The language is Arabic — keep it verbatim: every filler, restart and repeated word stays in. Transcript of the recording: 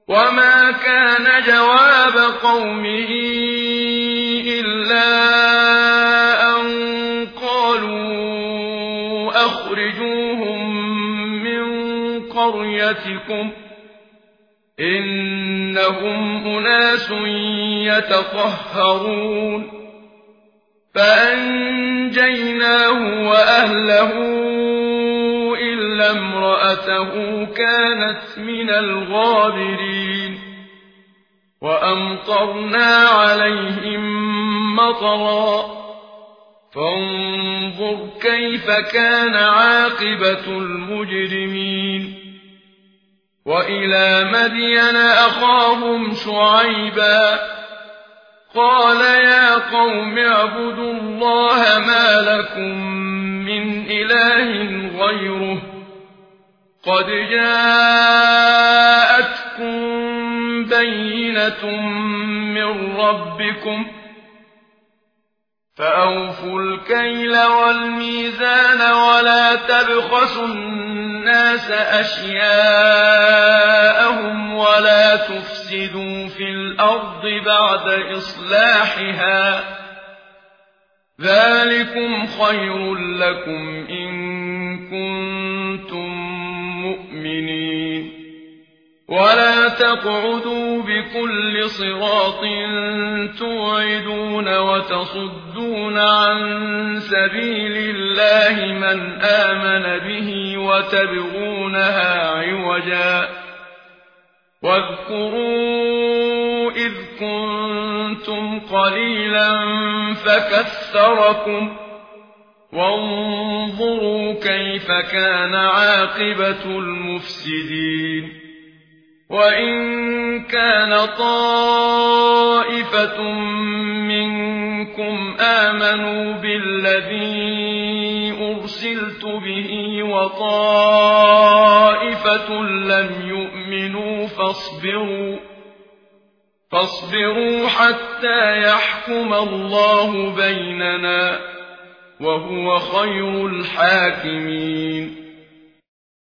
وما كان جواب قومه إلا أن قالوا أخرجوهم من قريتكم إنهم أناس يتطهرون فأنجيناه وأهله إلا امرأته كانت من الغابرين وأمطرنا عليهم مطرا فانظر كيف كان عاقبة المجرمين وإلى مدين أخاهم شعيبا قال يا قوم اعبدوا الله ما لكم من إله غيره قد جاءتكم بينة من ربكم فأوفوا الكيل والميزان ولا تبخسوا الناس أشياءهم ولا تفسدوا في الأرض بعد إصلاحها ذلكم خير لكم إن كنتم مؤمنين ولا تقعدوا بكل صراط توعدون وتصدون عن سبيل الله من آمن به وتبغونها عوجا واذكروا إذ كنتم قليلا فكثركم وانظروا كيف كان عاقبة المفسدين وإن كان طائفة منكم آمنوا بالذي أرسلت به وطائفة لم يؤمنوا فاصبروا فاصبروا حتى يحكم الله بيننا وهو خير الحاكمين